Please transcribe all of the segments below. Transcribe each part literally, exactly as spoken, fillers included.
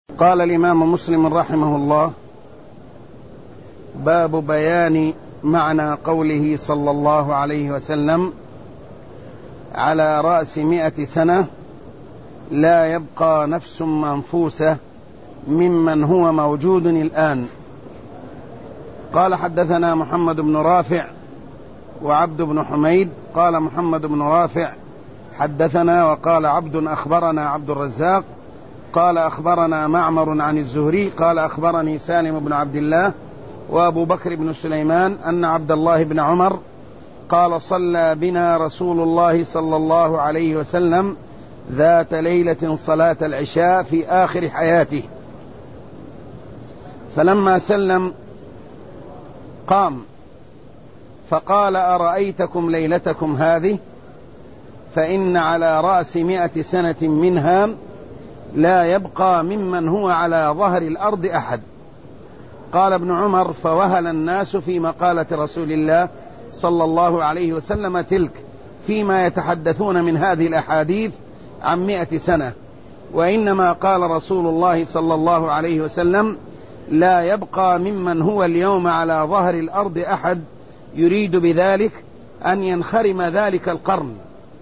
قال الإمام مسلم رحمه الله: باب بيان معنى قوله صلى الله عليه وسلم: على رأس مئة سنة لا يبقى نفس منفوسة ممن هو موجود الآن. قال: حدثنا محمد بن رافع وعبد بن حميد. قال محمد بن رافع: حدثنا. وقال عبد: أخبرنا عبد الرزاق. قال: أخبرنا معمر عن الزهري. قال: أخبرني سالم بن عبد الله وأبو بكر بن سليمان أن عبد الله بن عمر قال: صلى بنا رسول الله صلى الله عليه وسلم ذات ليلة صلاة العشاء في آخر حياته، فلما سلم قام فقال: أرأيتكم ليلتكم هذه؟ فإن على رأس مئة سنة منها لا يبقى ممن هو على ظهر الأرض أحد. قال ابن عمر: فوهل الناس في مقالة رسول الله صلى الله عليه وسلم تلك، فيما يتحدثون من هذه الأحاديث عن مئة سنة، وإنما قال رسول الله صلى الله عليه وسلم: لا يبقى ممن هو اليوم على ظهر الأرض أحد، يريد بذلك أن ينخرم ذلك القرن.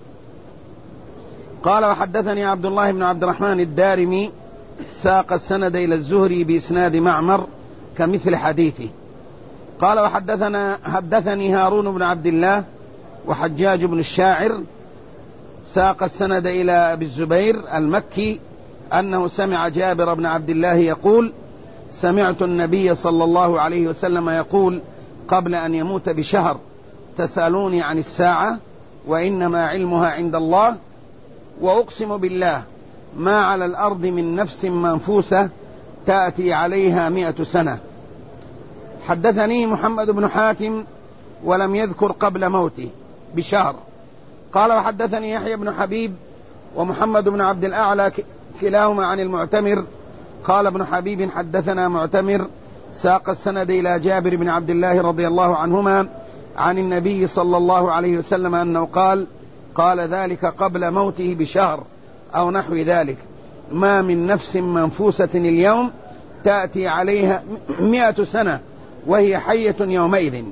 قال: وحدثني عبد الله بن عبد الرحمن الدارمي ساق السند إلى الزهري بإسناد معمر كمثل حديثه. قال: وحدثنا حدثني هارون بن عبد الله وحجاج بن الشاعر ساق السند إلى أبي الزبير المكي أنه سمع جابر بن عبد الله يقول: سمعت النبي صلى الله عليه وسلم يقول قبل أن يموت بشهر: تسألوني عن الساعة وإنما علمها عند الله، وأقسم بالله ما على الأرض من نفس منفوسة تأتي عليها مئة سنة. حدثني محمد بن حاتم ولم يذكر قبل موته بشهر. قال: وحدثني يحيى بن حبيب ومحمد بن عبد الأعلى كلاهما عن المعتمر. قال ابن حبيب: حدثنا معتمر ساق السند إلى جابر بن عبد الله رضي الله عنهما عن النبي صلى الله عليه وسلم أنه قال: قال ذلك قبل موته بشهر أو نحو ذلك: ما من نفس منفوسة اليوم تأتي عليها مئة سنة وهي حية يومئذ.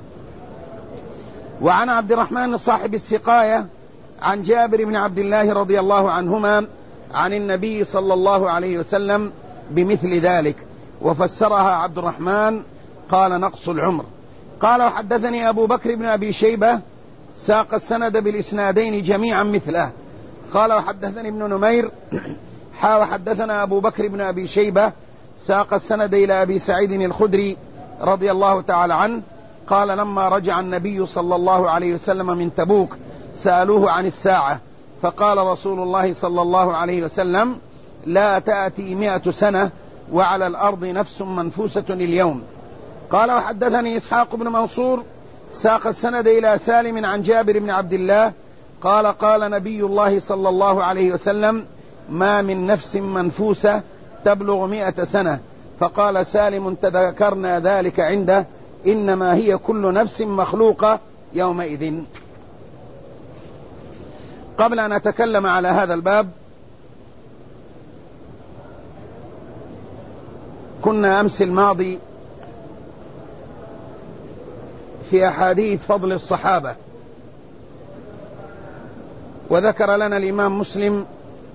وعن عبد الرحمن صاحب السقاية عن جابر بن عبد الله رضي الله عنهما عن النبي صلى الله عليه وسلم بمثل ذلك، وفسرها عبد الرحمن قال: نقص العمر. قال: وحدثني أبو بكر بن أبي شيبة ساق السند بالإسنادين جميعا مثله. قال: وحدثني ابن نمير حا وحدثنا أبو بكر بن أبي شيبة ساق السند إلى أبي سعيد الخدري رضي الله تعالى عنه قال: لما رجع النبي صلى الله عليه وسلم من تبوك سألوه عن الساعة، فقال رسول الله صلى الله عليه وسلم: لا تأتي مئة سنة وعلى الأرض نفس منفوسة اليوم. قال: وحدثني إسحاق بن منصور ساق السند إلى سالم عن جابر بن عبد الله قال: قال نبي الله صلى الله عليه وسلم: ما من نفس منفوسة تبلغ مئة سنة. فقال سالم: تذكرنا ذلك عنده، إنما هي كل نفس مخلوقة يومئذ. قبل أن أتكلم على هذا الباب، كنا أمس الماضي في أحاديث فضل الصحابة، وذكر لنا الإمام مسلم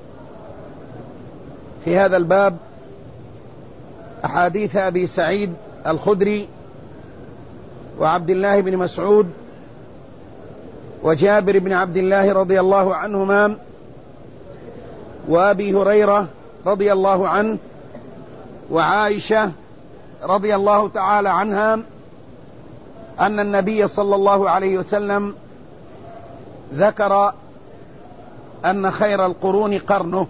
في هذا الباب أحاديث أبي سعيد الخدري وعبد الله بن مسعود وجابر بن عبد الله رضي الله عنهما وأبي هريرة رضي الله عنه وعائشة رضي الله تعالى عنها أن النبي صلى الله عليه وسلم ذكر أن خير القرون قرنه،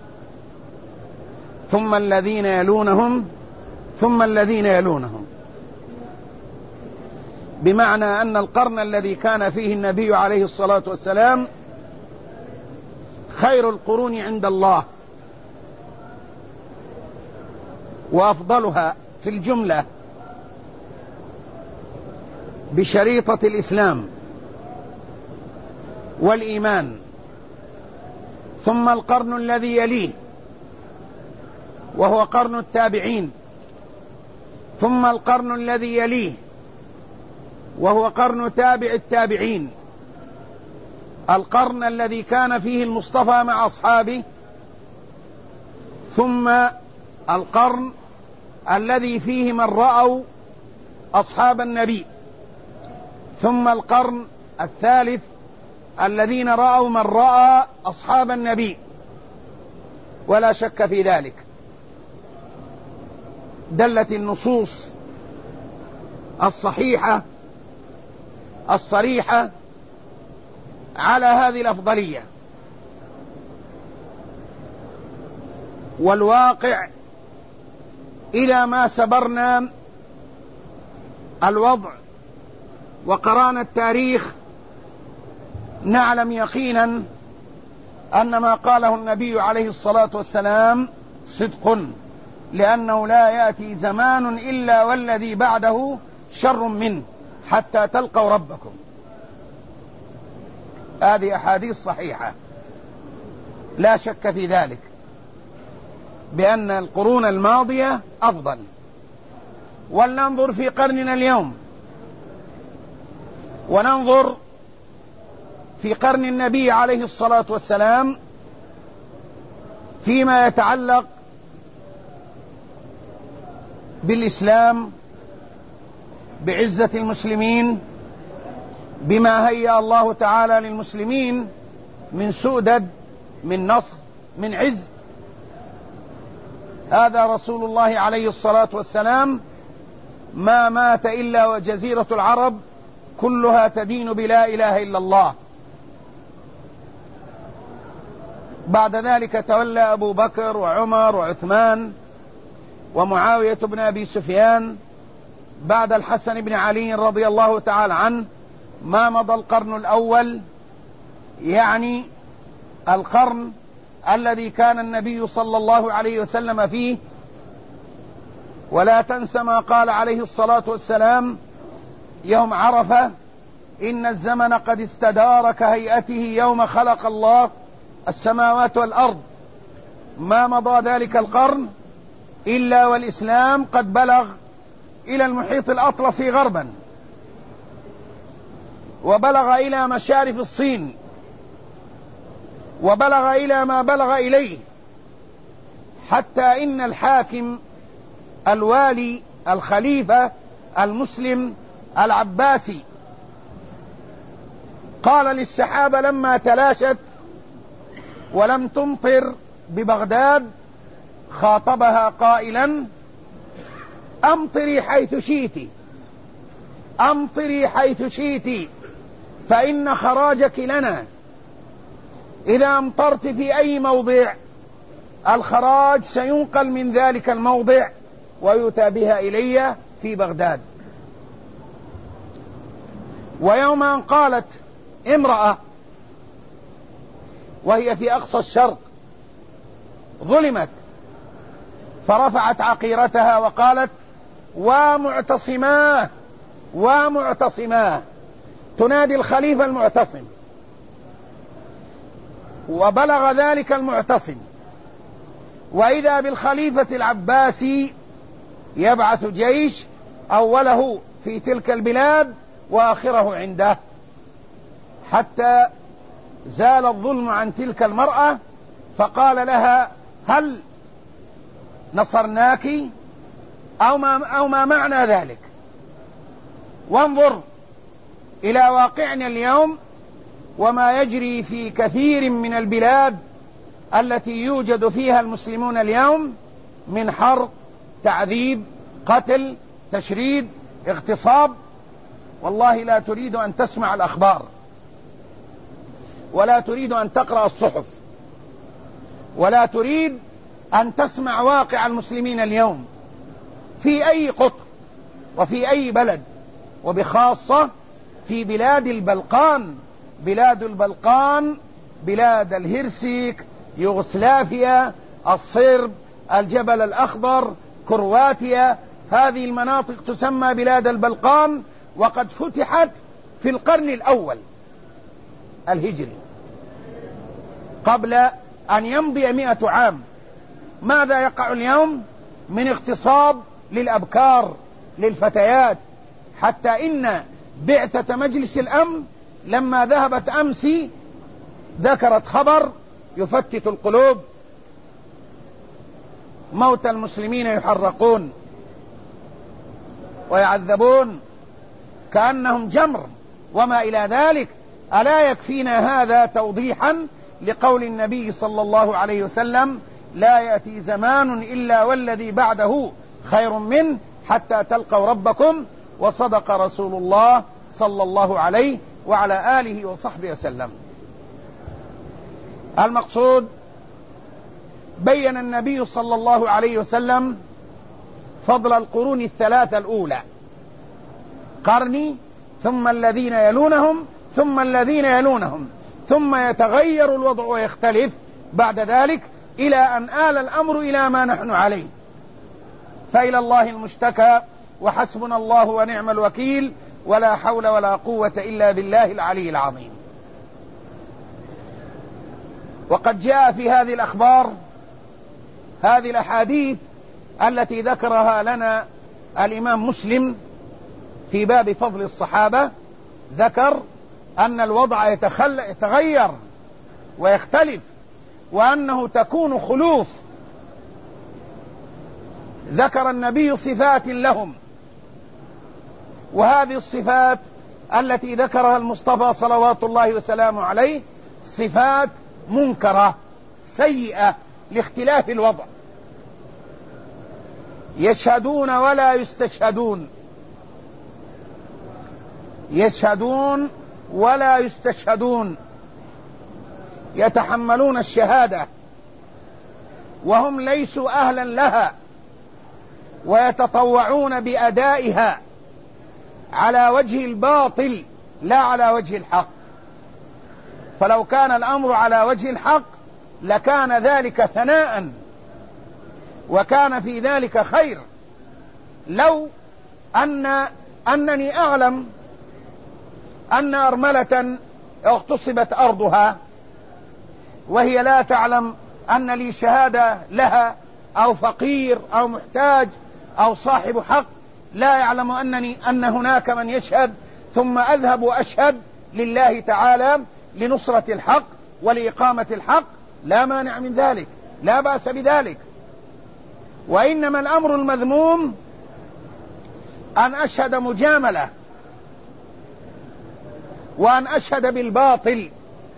ثم الذين يلونهم ثم الذين يلونهم، بمعنى أن القرن الذي كان فيه النبي عليه الصلاة والسلام خير القرون عند الله وأفضلها في الجملة بشريطة الإسلام والإيمان، ثم القرن الذي يليه، وهو قرن التابعين، ثم القرن الذي يليه وهو قرن تابع التابعين، القرن الذي كان فيه المصطفى مع أصحابه، ثم القرن الذي فيه من رأوا أصحاب النبي، ثم القرن الثالث الذين رأوا من رأى أصحاب النبي. ولا شك في ذلك، دلت النصوص الصحيحة الصريحة على هذه الأفضلية، والواقع إذا ما سبرنا الوضع وقرانا التاريخ نعلم يقينا أن ما قاله النبي عليه الصلاة والسلام صدق، لأنه لا يأتي زمان إلا والذي بعده شر منه حتى تلقوا ربكم. هذه أحاديث صحيحة لا شك في ذلك، بأن القرون الماضية أفضل. ولننظر في قرننا اليوم، وننظر في قرن النبي عليه الصلاة والسلام فيما يتعلق بالإسلام، بعزة المسلمين، بما هيأ الله تعالى للمسلمين من سؤدد، من نصر، من عز. هذا رسول الله عليه الصلاة والسلام ما مات إلا وجزيرة العرب كلها تدين بلا إله إلا الله. بعد ذلك تولى أبو بكر وعمر وعثمان ومعاوية بن أبي سفيان بعد الحسن بن علي رضي الله تعالى عنه. ما مضى القرن الأول، يعني القرن الذي كان النبي صلى الله عليه وسلم فيه. ولا تنس ما قال عليه الصلاة والسلام يوم عرفة: إن الزمن قد استدار كهيئته يوم خلق الله السماوات والأرض. ما مضى ذلك القرن إلا والإسلام قد بلغ إلى المحيط الأطلسي غربا، وبلغ إلى مشارف الصين، وبلغ إلى ما بلغ إليه، حتى إن الحاكم الوالي الخليفة المسلم العباسي قال للسحابة لما تلاشت ولم تمطر ببغداد، خاطبها قائلا: أمطري حيث شئت، أمطري حيث شئت، فإن خراجك لنا. إذا أمطرت في أي موضع الخراج سينقل من ذلك الموضع ويؤتى بها إلي في بغداد. ويوم أن قالت امرأة وهي في أقصى الشرق ظلمت، فرفعت عقيرتها وقالت: ومعتصماه ومعتصماه، تنادي الخليفة المعتصم. وبلغ ذلك المعتصم، وإذا بالخليفة العباسي يبعث جيش أوله في تلك البلاد وآخره عنده، حتى زال الظلم عن تلك المرأة، فقال لها: هل نصرناك أو ما, أو ما معنى ذلك؟ وانظر إلى واقعنا اليوم وما يجري في كثير من البلاد التي يوجد فيها المسلمون اليوم من حرب، تعذيب، قتل، تشريد، اغتصاب. والله لا تريد أن تسمع الأخبار، ولا تريد أن تقرأ الصحف، ولا تريد أن تسمع واقع المسلمين اليوم في أي قطر وفي أي بلد، وبخاصة في بلاد البلقان. بلاد البلقان بلاد الهرسك، يوغسلافيا، الصرب، الجبل الأخضر، كرواتيا، هذه المناطق تسمى بلاد البلقان، وقد فتحت في القرن الأول الهجري قبل أن يمضي مئة عام. ماذا يقع اليوم من اغتصاب للأبكار للفتيات، حتى إن بعثة مجلس الأمن لما ذهبت أمس ذكرت خبر يفتت القلوب: موتى المسلمين يحرقون ويعذبون كأنهم جمر وما إلى ذلك. ألا يكفينا هذا توضيحا لقول النبي صلى الله عليه وسلم: لا يأتي زمان إلا والذي بعده خير منه حتى تلقوا ربكم. وصدق رسول الله صلى الله عليه وعلى آله وصحبه وسلم. المقصود، بين النبي صلى الله عليه وسلم فضل القرون الثلاثة الأولى: قرني، ثم الذين يلونهم، ثم الذين يلونهم، ثم يتغير الوضع ويختلف بعد ذلك إلى أن آل الأمر إلى ما نحن عليه. فإلى الله المشتكى، وحسبنا الله ونعم الوكيل، ولا حول ولا قوة إلا بالله العلي العظيم. وقد جاء في هذه الأخبار، هذه الأحاديث التي ذكرها لنا الإمام مسلم في باب فضل الصحابة، ذكر أن الوضع يتغير ويختلف، وأنه تكون خلوف. ذكر النبي صفات لهم، وهذه الصفات التي ذكرها المصطفى صلوات الله وسلامه عليه صفات منكرة سيئة لاختلاف الوضع. يشهدون ولا يستشهدون، يشهدون ولا يستشهدون، يتحملون الشهادة وهم ليسوا أهلا لها، ويتطوعون بأدائها على وجه الباطل لا على وجه الحق. فلو كان الأمر على وجه الحق لكان ذلك ثناء وكان في ذلك خير. لو أن أنني أعلم أن أرملة اغتصبت أرضها وهي لا تعلم أن لي شهادة لها، أو فقير أو محتاج أو صاحب حق لا يعلم أنني أن هناك من يشهد، ثم أذهب وأشهد لله تعالى لنصرة الحق ولإقامة الحق، لا مانع من ذلك، لا بأس بذلك. وإنما الأمر المذموم أن أشهد مجاملة، وأن أشهد بالباطل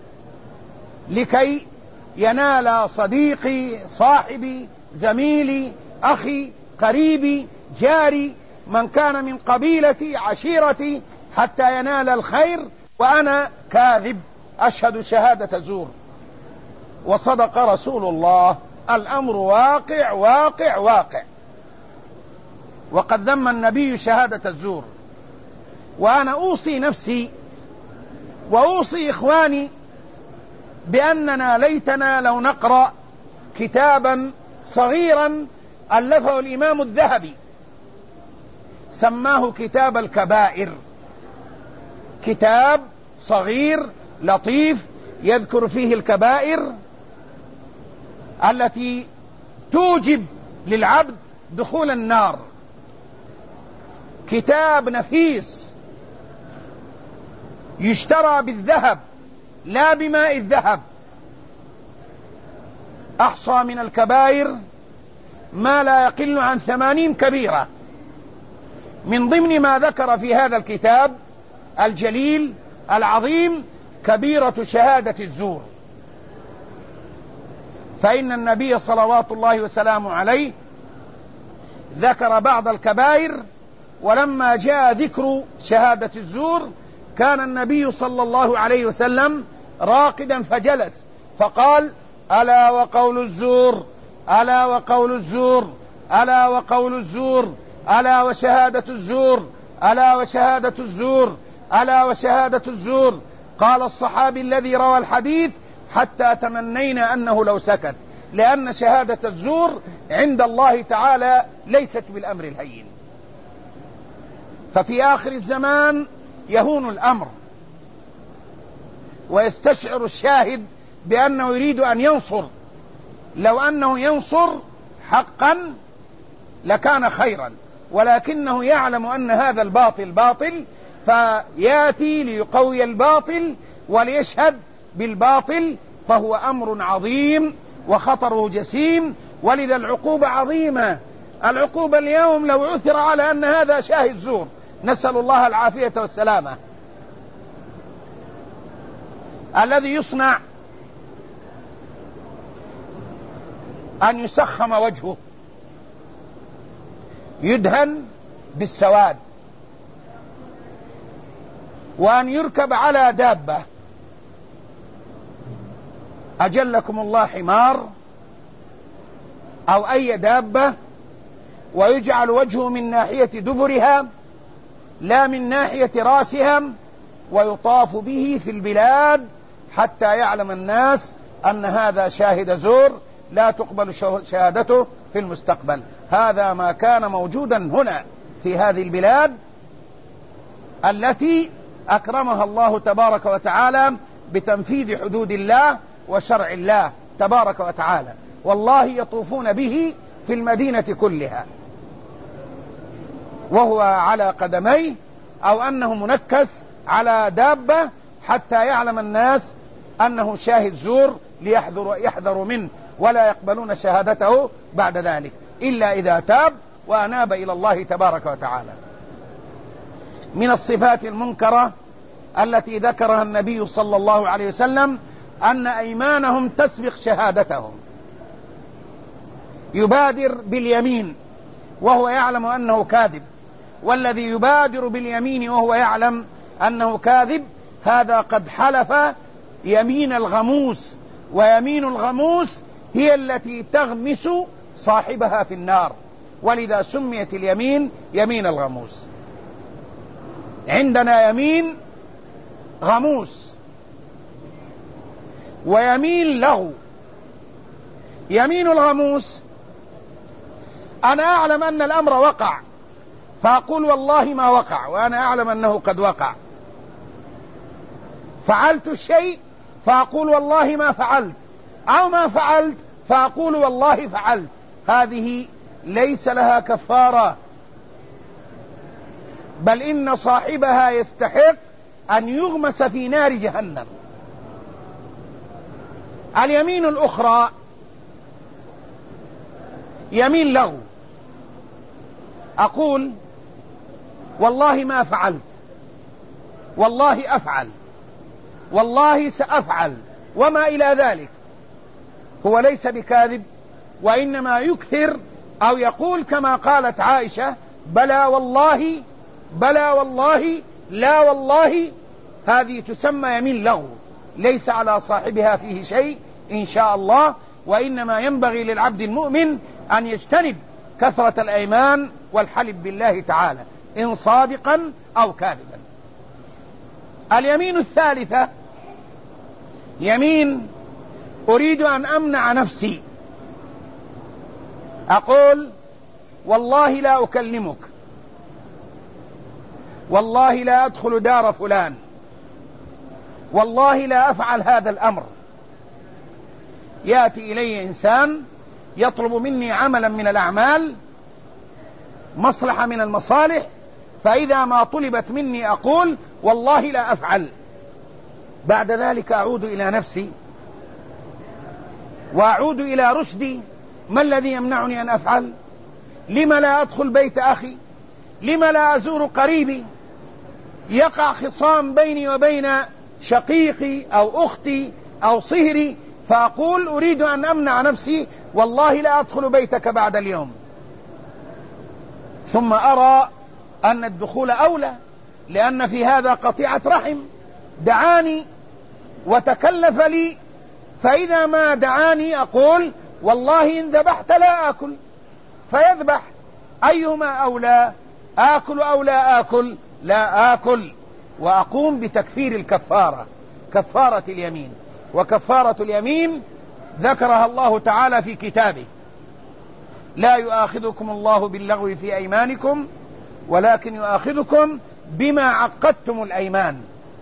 لكي ينال صديقي صاحبي زميلي أخي قريبي جاري من كان من قبيلتي عشيرتي حتى ينال الخير، وأنا كاذب أشهد شهادة زور. وصدق رسول الله، الأمر واقع واقع واقع. وقد ذم النبي شهادة الزور. وأنا أوصي نفسي وأوصي إخواني بأننا ليتنا لو نقرأ كتابا صغيرا ألفه الإمام الذهبي، سماه كتاب الكبائر، كتاب صغير لطيف يذكر فيه الكبائر التي توجب للعبد دخول النار. كتاب نفيس يشترى بالذهب لا بماء الذهب. أحصى من الكبائر ما لا يقل عن ثمانين كبيرة. من ضمن ما ذكر في هذا الكتاب الجليل العظيم كبيرة شهادة الزور. فإن النبي صلوات الله وسلامه عليه ذكر بعض الكبائر، ولما جاء ذكر شهادة الزور كان النبي صلى الله عليه وسلم راقدا فجلس فقال: ألا وقول الزور، ألا وقول الزور، ألا وقول الزور، ألا وشهادة الزور، ألا وشهادة الزور، ألا وشهادة الزور. قال الصحابي الذي روى الحديث: حتى تمنينا أنه لو سكت، لأن شهادة الزور عند الله تعالى ليست بالأمر الهين. ففي آخر الزمان يهون الأمر، ويستشعر الشاهد بأنه يريد أن ينصر. لو أنه ينصر حقا لكان خيرا، ولكنه يعلم أن هذا الباطل باطل، فياتي ليقوي الباطل وليشهد بالباطل، فهو أمر عظيم وخطره جسيم، ولذا العقوبة عظيمة. العقوبة اليوم لو عثر على أن هذا شاهد زور، نسأل الله العافية والسلامة، الذي يصنع أن يسخم وجهه، يدهن بالسواد، وأن يركب على دابة، أجلكم الله حمار أو أي دابة، ويجعل وجهه من ناحية دبرها لا من ناحية راسها، ويطاف به في البلاد حتى يعلم الناس أن هذا شاهد زور لا تقبل شهادته في المستقبل. هذا ما كان موجودا هنا في هذه البلاد التي أكرمها الله تبارك وتعالى بتنفيذ حدود الله وشرع الله تبارك وتعالى، والله يطوفون به في المدينة كلها وهو على قدميه، أو أنه منكس على دابة حتى يعلم الناس أنه شاهد زور ليحذروا يحذروا منه، ولا يقبلون شهادته بعد ذلك إلا إذا تاب وأناب إلى الله تبارك وتعالى. من الصفات المنكرة التي ذكرها النبي صلى الله عليه وسلم أن أيمانهم تسبق شهادتهم، يبادر باليمين وهو يعلم أنه كاذب، والذي يبادر باليمين وهو يعلم أنه كاذب هذا قد حلف يمين الغموس، ويمين الغموس هي التي تغمس صاحبها في النار، ولذا سميت اليمين يمين الغموس. عندنا يمين غموس ويمين لغو. يمين الغموس أنا أعلم أن الأمر وقع فأقول والله ما وقع، وأنا أعلم أنه قد وقع. فعلت الشيء فأقول والله ما فعلت، أو ما فعلت فأقول والله فعلت. هذه ليس لها كفارة، بل إن صاحبها يستحق أن يغمس في نار جهنم. اليمين الأخرى يمين لغو، أقول والله ما فعلت، والله أفعل، والله سأفعل، وما إلى ذلك. هو ليس بكاذب، وإنما يكثر أو يقول كما قالت عائشة بلى والله، بلى والله، لا والله. هذه تسمى يمين لغو، ليس على صاحبها فيه شيء إن شاء الله، وإنما ينبغي للعبد المؤمن أن يجتنب كثرة الأيمان والحلف بالله تعالى إن صادقا أو كاذبا. اليمين الثالثة يمين أريد أن أمنع نفسي، أقول والله لا أكلمك، والله لا أدخل دار فلان، والله لا أفعل هذا الأمر. يأتي إلي إنسان يطلب مني عملا من الأعمال، مصلحة من المصالح، فإذا ما طلبت مني أقول والله لا أفعل. بعد ذلك أعود إلى نفسي وأعود إلى رشدي، ما الذي يمنعني أن أفعل؟ لما لا أدخل بيت أخي؟ لما لا أزور قريبي؟ يقع خصام بيني وبين شقيقي أو أختي أو صهري، فأقول أريد أن أمنع نفسي، والله لا أدخل بيتك بعد اليوم. ثم أرى أن الدخول أولى، لأن في هذا قطيعة رحم، دعاني وتكلف لي، فإذا ما دعاني أقول والله إن ذبحت لا آكل، فيذبح. أيهما أولى؟ آكل أو لا آكل؟ لا آكل. وأقوم بتكفير الكفارة، كفارة اليمين. وكفارة اليمين ذكرها الله تعالى في كتابه: لا يؤاخذكم الله باللغو في أيمانكم ولكن يؤاخذكم بما عقدتم الأيمان.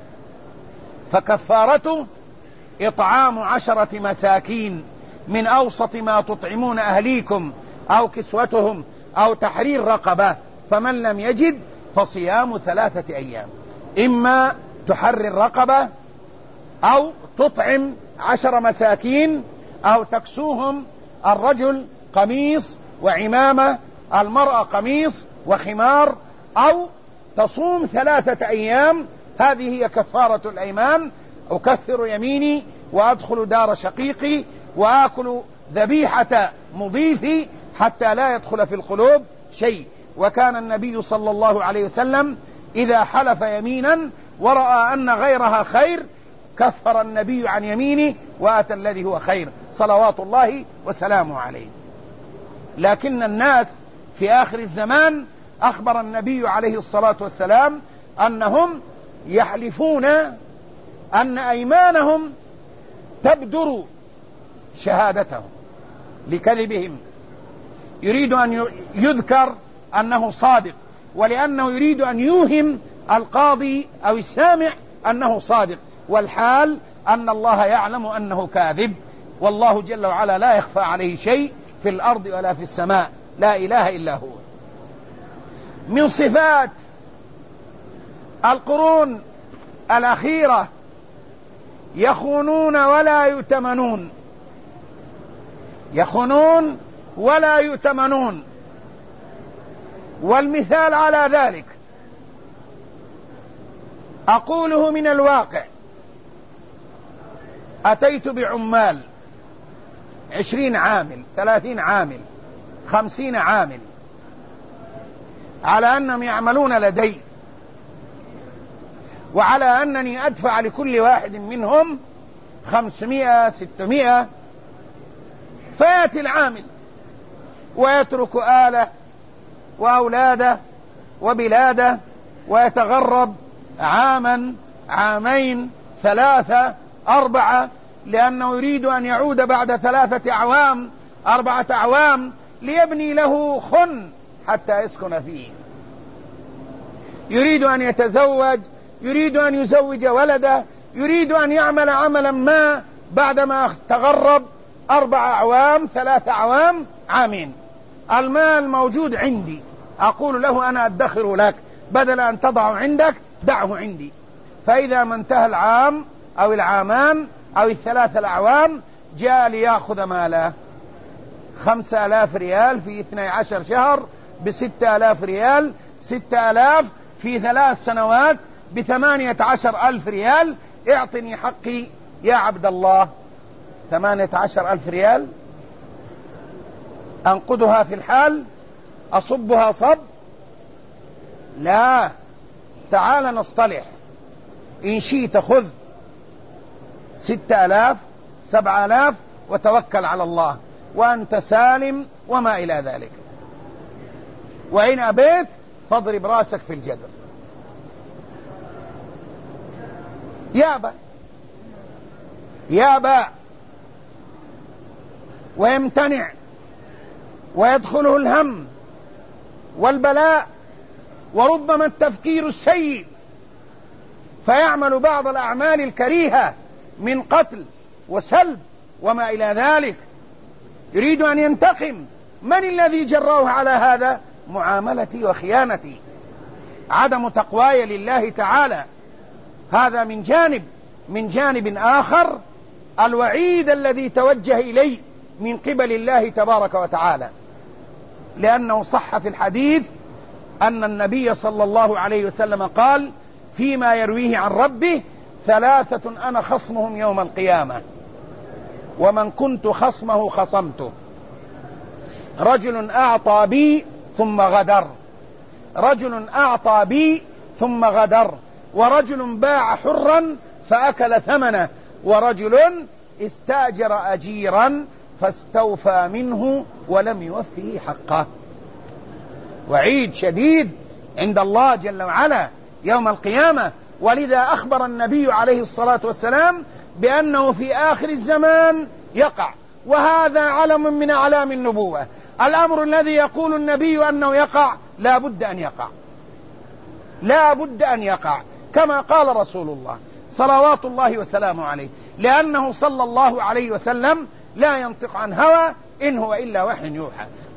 فكفارته إطعام عشرة مساكين من أوسط ما تطعمون أهليكم أو كسوتهم أو تحرير رقبة، فمن لم يجد فصيام ثلاثة أيام، إما تحرر رقبة أو تطعم عشر مساكين أو تكسوهم، الرجل قميص وعمامة، المرأة قميص وخمار، أو تصوم ثلاثة أيام. هذه هي كفارة الأيمان. أكفر يميني وأدخل دار شقيقي وآكل ذبيحة مضيفي حتى لا يدخل في القلوب شيء. وكان النبي صلى الله عليه وسلم إذا حلف يمينا ورأى أن غيرها خير كفر النبي عن يمينه وآتى الذي هو خير صلوات الله وسلامه عليه. لكن الناس في آخر الزمان أخبر النبي عليه الصلاة والسلام أنهم يحلفون أن أيمانهم تبدر شهادتهم لكذبهم، يريد أن يذكر أنه صادق، ولأنه يريد أن يوهم القاضي أو السامع أنه صادق، والحال أن الله يعلم أنه كاذب، والله جل وعلا لا يخفى عليه شيء في الأرض ولا في السماء، لا إله إلا هو. من صفات القرون الأخيرة يخونون ولا يؤتمنون، يخونون ولا يؤتمنون. والمثال على ذلك أقوله من الواقع. أتيت بعمال عشرين عامل، ثلاثين عامل، خمسين عامل، على أنهم يعملون لدي، وعلى أنني أدفع لكل واحد منهم خمسمائة ستمائة. فيأتي العامل ويترك آله وأولاده وبلاده ويتغرب عاما، عامين، ثلاثة، أربعة، لأنه يريد أن يعود بعد ثلاثة أعوام، أربعة أعوام، ليبني له خن حتى يسكن فيه. يريد أن يتزوج، يريد أن يزوج ولده، يريد أن يعمل عملا ما بعدما تغرب أربع أعوام، ثلاثة أعوام، عامين. المال موجود عندي، أقول له أنا أدخر لك، بدل أن تضعه عندك دعه عندي. فإذا ما انتهى العام أو العامان أو الثلاثة الأعوام جاء ليأخذ ماله، خمسة آلاف ريال في اثني عشر شهر بستة آلاف ريال، ستة آلاف في ثلاث سنوات بثمانية عشر ألف ريال. اعطني حقي يا عبد الله. ثمانية عشر ألف ريال أنقدها في الحال، أصبها صب؟ لا، تعال نصطلح، إن شئت خذ ستة آلاف، سبعة آلاف، وتوكل على الله وأنت سالم وما إلى ذلك، وإن أبيت فاضرب راسك في الجدر. يابى يابى ويمتنع، ويدخله الهم والبلاء، وربما التفكير السيء، فيعمل بعض الأعمال الكريهة من قتل وسلب وما إلى ذلك، يريد أن ينتقم. من الذي جراه على هذا؟ معاملتي وخيانتي، عدم تقواي لله تعالى. هذا من جانب. من جانب آخر الوعيد الذي توجه إليه من قبل الله تبارك وتعالى، لأنه صح في الحديث أن النبي صلى الله عليه وسلم قال فيما يرويه عن ربه: ثلاثة أنا خصمهم يوم القيامة، ومن كنت خصمه خصمته. رجل أعطى بي ثم غدر، رجل أعطى بي ثم غدر، ورجل باع حرا فأكل ثمنه، ورجل استأجر أجيرا فاستوفى منه ولم يوفه حقه. وعيد شديد عند الله جل وعلا يوم القيامة. ولذا أخبر النبي عليه الصلاة والسلام بأنه في آخر الزمان يقع، وهذا علم من أعلام النبوة. الأمر الذي يقول النبي أنه يقع لا بد أن يقع، لا بد أن يقع، كما قال رسول الله صلوات الله وسلامه عليه، لأنه صلى الله عليه وسلم لا ينطق عن هوى إن هو إلا وحي يوحى.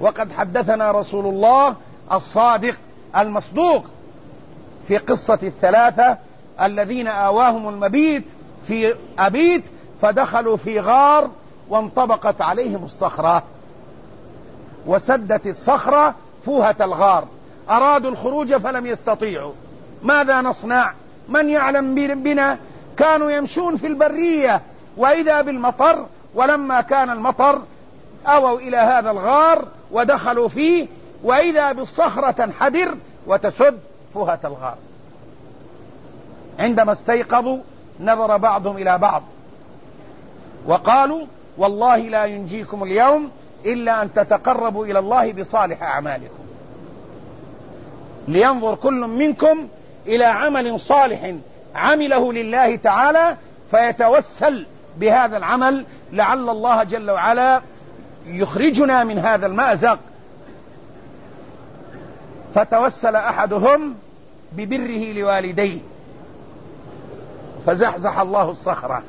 وقد حدثنا رسول الله الصادق المصدوق في قصة الثلاثة الذين آواهم المبيت في أبيت فدخلوا في غار وانطبقت عليهم الصخرة وسدت الصخرة فوهة الغار، أرادوا الخروج فلم يستطيعوا. ماذا نصنع؟ من يعلم بنا؟ كانوا يمشون في البرية وإذا بالمطر، ولما كان المطر أووا إلى هذا الغار ودخلوا فيه وإذا بالصخرة تنحدر وتسد فوهة الغار. عندما استيقظوا نظر بعضهم إلى بعض وقالوا والله لا ينجيكم اليوم إلا أن تتقربوا إلى الله بصالح أعمالكم، لينظر كل منكم إلى عمل صالح عمله لله تعالى فيتوسل بهذا العمل لعل الله جل وعلا يخرجنا من هذا المأزق. فتوسل أحدهم ببره لوالديه فزحزح الله الصخرة.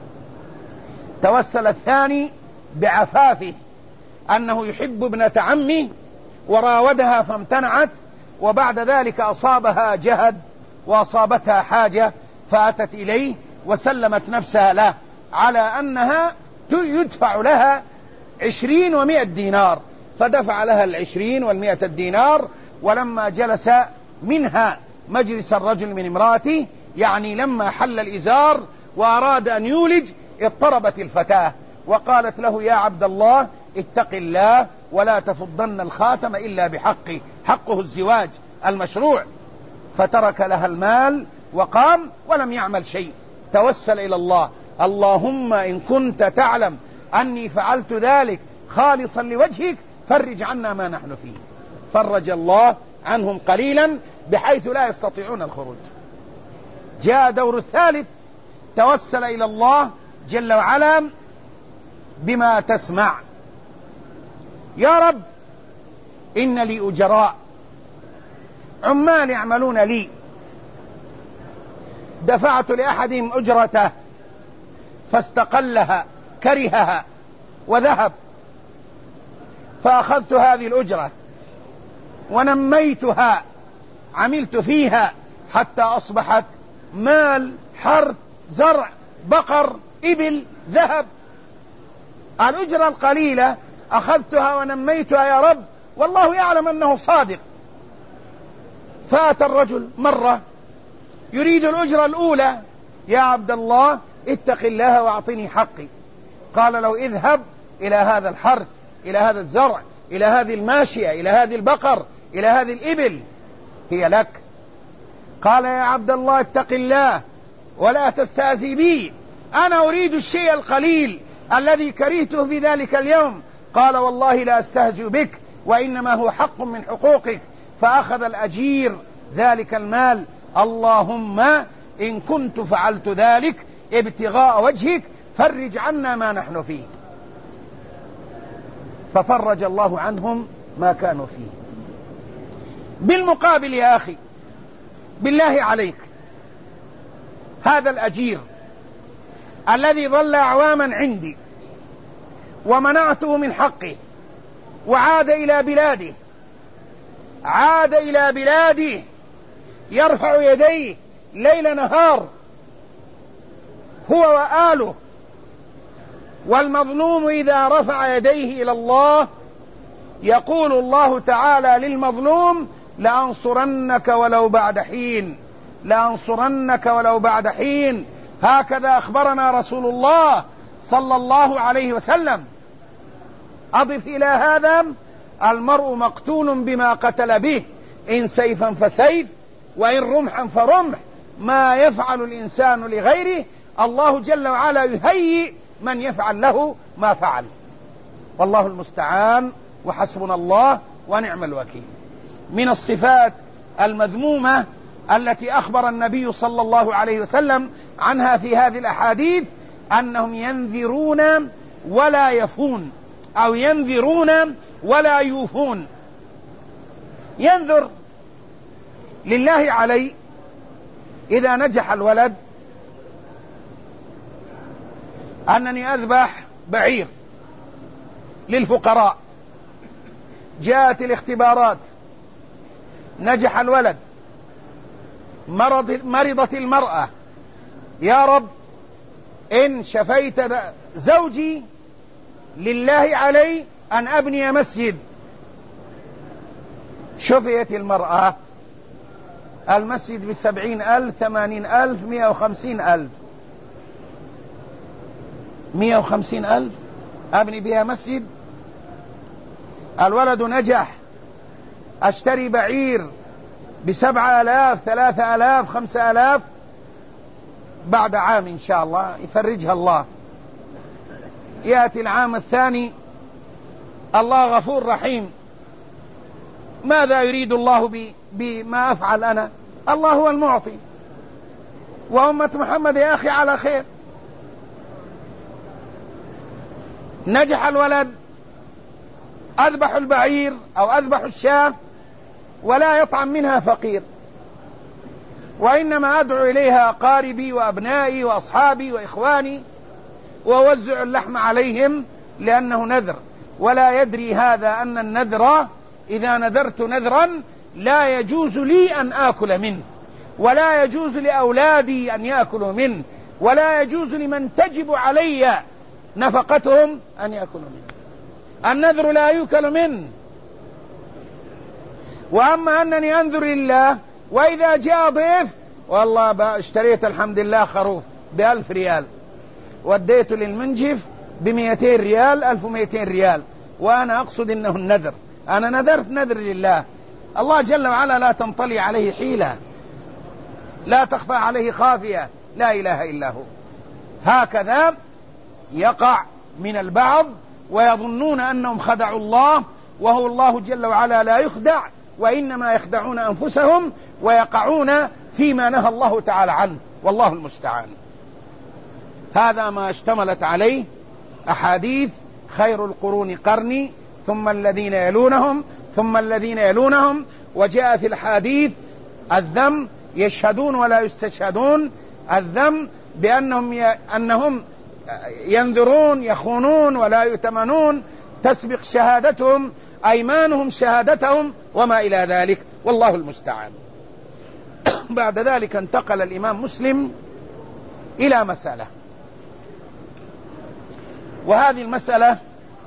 توسل الثاني بعفافه أنه يحب ابنة عمه وراودها فامتنعت، وبعد ذلك أصابها جهد وأصابتها حاجة فأتت إليه وسلمت نفسها له على أنها يدفع لها عشرين ومائة دينار، فدفع لها العشرين والمائة الدينار. ولما جلس منها مجلس الرجل من امراته، يعني لما حل الإزار وأراد أن يولج، اضطربت الفتاة وقالت له يا عبد الله اتق الله ولا تفضن الخاتم إلا بحقه، حقه الزواج المشروع. فترك لها المال وقام ولم يعمل شيء، توسل إلى الله اللهم إن كنت تعلم أني فعلت ذلك خالصا لوجهك فرج عنا ما نحن فيه، فرج الله عنهم قليلا بحيث لا يستطيعون الخروج. جاء دور الثالث، توسل إلى الله جل وعلا بما تسمع. يا رب إن لي أجراء عمال يعملون لي، دفعت لأحدهم أجرته فاستقلها كرهها وذهب، فأخذت هذه الأجرة ونميتها عملت فيها حتى أصبحت مال حرث زرع بقر إبل ذهب. الأجرة القليلة أخذتها ونميتها يا رب والله يعلم أنه صادق. فأتى الرجل مرة يريد الأجرة الأولى، يا عبد الله اتق الله واعطني حقي. قال له اذهب إلى هذا الحرث، إلى هذا الزرع، إلى هذه الماشية، إلى هذه البقر، إلى هذه الإبل، هي لك. قال يا عبد الله اتق الله ولا تستهزئ بي، أنا أريد الشيء القليل الذي كرهته في ذلك اليوم. قال والله لا أستهزئ بك وإنما هو حق من حقوقك. فأخذ الأجير ذلك المال، اللهم إن كنت فعلت ذلك ابتغاء وجهك فرج عنا ما نحن فيه. ففرج الله عنهم ما كانوا فيه. بالمقابل يا أخي بالله عليك، هذا الأجير الذي ظل أعواما عندي ومنعته من حقه وعاد إلى بلاده، عاد إلى بلاده يرفع يديه ليل نهار هو وآله. والمظلوم إذا رفع يديه إلى الله يقول الله تعالى للمظلوم لأنصرنك ولو بعد حين، لأنصرنك ولو بعد حين. هكذا أخبرنا رسول الله صلى الله عليه وسلم. أضف إلى هذا المرء مقتول بما قتل به، إن سيفا فسيف وإن رمحا فرمح، ما يفعل الإنسان لغيره الله جل وعلا يهيئ من يفعل له ما فعل. والله المستعان وحسبنا الله ونعم الوكيل. من الصفات المذمومة التي أخبر النبي صلى الله عليه وسلم عنها في هذه الأحاديث أنهم ينذرون ولا يفون، أو ينذرون ولا يوفون. ينذر لله علي إذا نجح الولد أنني أذبح بعير للفقراء، جاءت الاختبارات، نجح الولد، مرض مرضت المرأة، يا رب إن شفيت زوجي لله علي أن أبني مسجد. شفيت المرأة، المسجد بسبعين ألف، ثمانين ألف، مئة وخمسين ألف، مئة وخمسين ألف أبني بها مسجد. الولد نجح، أشتري بعير بسبعة آلاف، ثلاثة آلاف، خمسة آلاف، بعد عام إن شاء الله يفرجها الله. يأتي العام الثاني، الله غفور رحيم، ماذا يريد الله بما أفعل أنا؟ الله هو المعطي، وأمة محمد يا أخي على خير. نجح الولد، أذبح البعير أو أذبح الشاة ولا يطعم منها فقير، وإنما أدعو إليها أقاربي وأبنائي وأصحابي وإخواني وأوزع اللحم عليهم لأنه نذر. ولا يدري هذا أن النذر إذا نذرت نذرا لا يجوز لي أن آكل منه، ولا يجوز لأولادي أن يأكلوا منه، ولا يجوز لمن تجب علي نفقتهم أن يأكلوا منه. النذر لا يؤكل منه. وأما أنني أنذر لله، وإذا جاء ضيف والله اشتريت الحمد لله خروف بألف ريال، وديته للمنجف بمئتين ريال، ألف ومئتين ريال، وأنا أقصد إنه النذر، أنا نذرت نذر لله. الله جل وعلا لا تنطلي عليه حيلة، لا تخفى عليه خافية، لا إله إلا هو. هكذا يقع من البعض ويظنون أنهم خدعوا الله، وهو الله جل وعلا لا يخدع، وإنما يخدعون أنفسهم ويقعون فيما نهى الله تعالى عنه، والله المستعان. هذا ما اشتملت عليه أحاديث خير القرون قرني ثم الذين يلونهم ثم الذين يلونهم. وجاء في الحديث الذم، يشهدون ولا يستشهدون، الذم بأنهم ي... أنهم ينذرون، يخونون ولا يؤتمنون، تسبق شهادتهم أيمانهم شهادتهم وما إلى ذلك، والله المستعان. بعد ذلك انتقل الإمام مسلم إلى مسألة، وهذه المسألة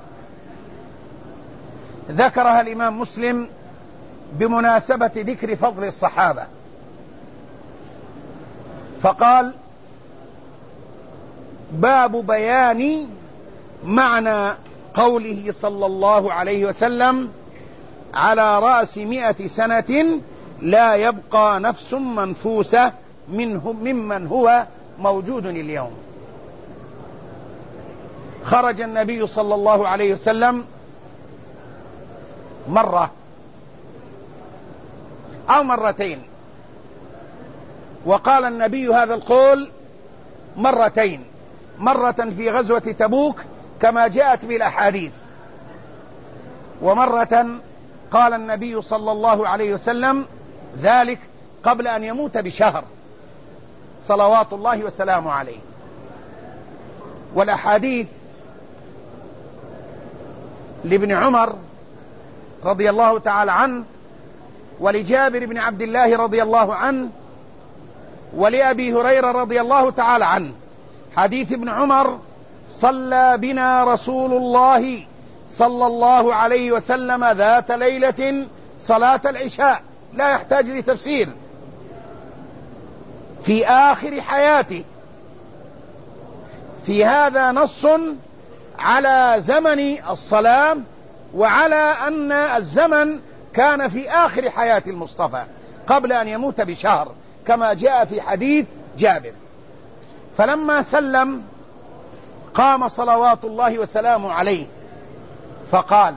ذكرها الإمام مسلم بمناسبة ذكر فضل الصحابة، فقال: باب بيان معنى قوله صلى الله عليه وسلم: على رأس مئة سنة لا يبقى نفس منفوسة منهم ممن هو موجود اليوم. خرج النبي صلى الله عليه وسلم مرة أو مرتين، وقال النبي هذا القول مرتين، مرة في غزوة تبوك كما جاءت بالأحاديث، ومرة قال النبي صلى الله عليه وسلم ذلك قبل أن يموت بشهر صلوات الله وسلامه عليه. والأحاديث لابن عمر رضي الله تعالى عنه، ولجابر بن عبد الله رضي الله عنه، ولأبي هريرة رضي الله تعالى عنه. حديث ابن عمر: صلى بنا رسول الله صلى الله عليه وسلم ذات ليلة صلاة العشاء، لا يحتاج لتفسير، في آخر حياته. في هذا نص على زمن الصلاة، وعلى أن الزمن كان في آخر حياة المصطفى قبل أن يموت بشهر كما جاء في حديث جابر. فلما سلم قام صلوات الله وسلامه عليه فقال: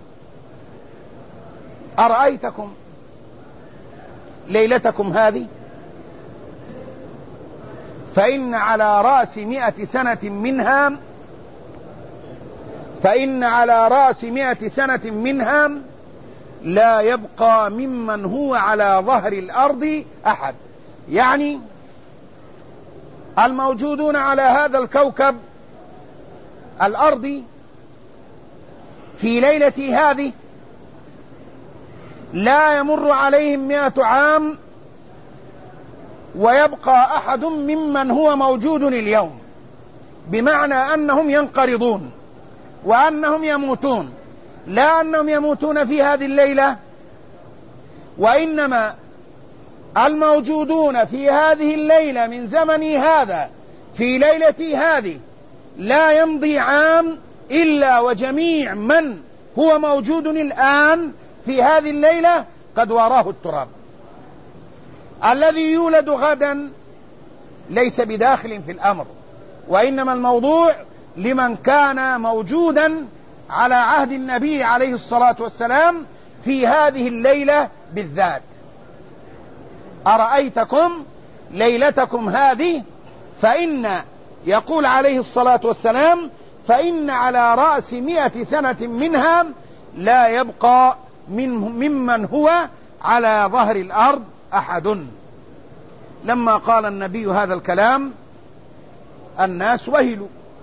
أرأيتكم ليلتكم هذه؟ فإن على رأس مئة سنة منها فإن على رأس مئة سنة منها لا يبقى ممن هو على ظهر الأرض أحد. يعني الموجودون على هذا الكوكب الأرضي في ليلة هذه لا يمر عليهم مئة عام ويبقى أحد ممن هو موجود اليوم، بمعنى أنهم ينقرضون وأنهم يموتون، لا أنهم يموتون في هذه الليلة، وإنما الموجودون في هذه الليلة من زمني هذا في ليلتي هذه لا يمضي عام إلا وجميع من هو موجود الآن في هذه الليلة قد وراه التراب. الذي يولد غدا ليس بداخل في الأمر، وإنما الموضوع لمن كان موجودا على عهد النبي عليه الصلاة والسلام في هذه الليلة بالذات. أرأيتكم ليلتكم هذه، فإن يقول عليه الصلاة والسلام فإن على رأس مئة سنة منها لا يبقى من ممن هو على ظهر الأرض أحد. لما قال النبي هذا الكلام الناس وهلوا،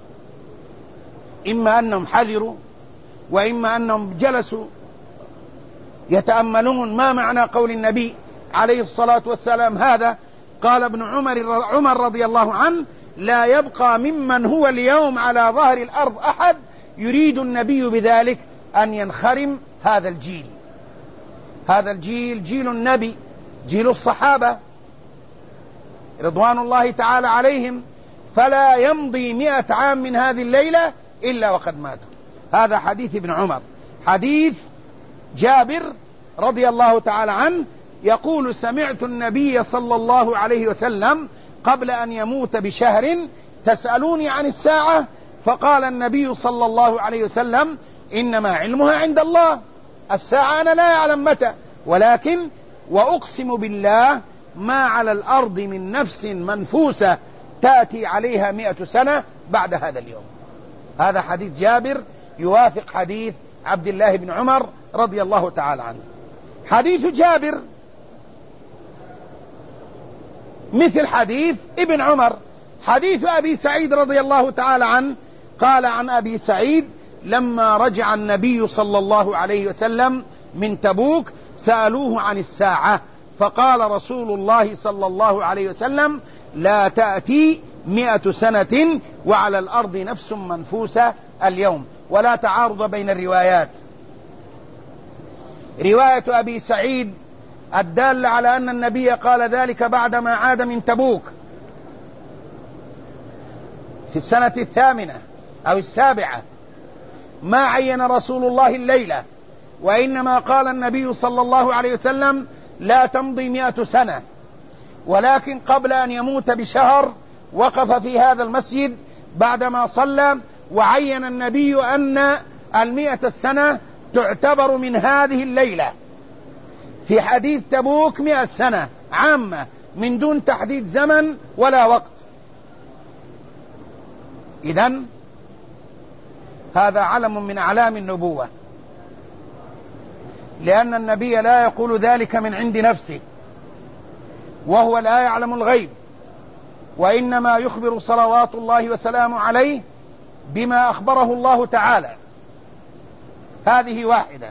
إما أنهم حذروا وإما أنهم جلسوا يتأملون ما معنى قول النبي عليه الصلاة والسلام هذا. قال ابن عمر عمر رضي الله عنه لا يبقى ممن هو اليوم على ظهر الأرض أحد، يريد النبي بذلك أن ينخرم هذا الجيل. هذا الجيل جيل النبي، جيل الصحابة رضوان الله تعالى عليهم، فلا يمضي مئة عام من هذه الليلة إلا وقد ماتوا. هذا حديث ابن عمر. حديث جابر رضي الله تعالى عنه يقول سمعت النبي صلى الله عليه وسلم قبل أن يموت بشهر تسألوني عن الساعة، فقال النبي صلى الله عليه وسلم إنما علمها عند الله، الساعة أنا لا أعلم متى، ولكن وأقسم بالله ما على الأرض من نفس منفوسة تأتي عليها مئة سنة بعد هذا اليوم. هذا حديث جابر يوافق حديث عبد الله بن عمر رضي الله تعالى عنه. حديث جابر مثل حديث ابن عمر. حديث أبي سعيد رضي الله تعالى عنه قال عن أبي سعيد لما رجع النبي صلى الله عليه وسلم من تبوك سألوه عن الساعة، فقال رسول الله صلى الله عليه وسلم لا تأتي مئة سنة وعلى الأرض نفس منفوسة اليوم. ولا تعارض بين الروايات. رواية أبي سعيد الدالة على أن النبي قال ذلك بعدما عاد من تبوك في السنة الثامنة أو السابعة، ما عين رسول الله الليلة، وإنما قال النبي صلى الله عليه وسلم لا تمضي مئة سنة، ولكن قبل أن يموت بشهر وقف في هذا المسجد بعدما صلى وعين النبي أن المئة السنة تعتبر من هذه الليلة. في حديث تبوك مئة سنة عامة من دون تحديد زمن ولا وقت. إذن هذا علم من أعلام النبوة، لأن النبي لا يقول ذلك من عند نفسه، وهو لا يعلم الغيب، وإنما يخبر صلوات الله وسلامه عليه بما أخبره الله تعالى. هذه واحدة.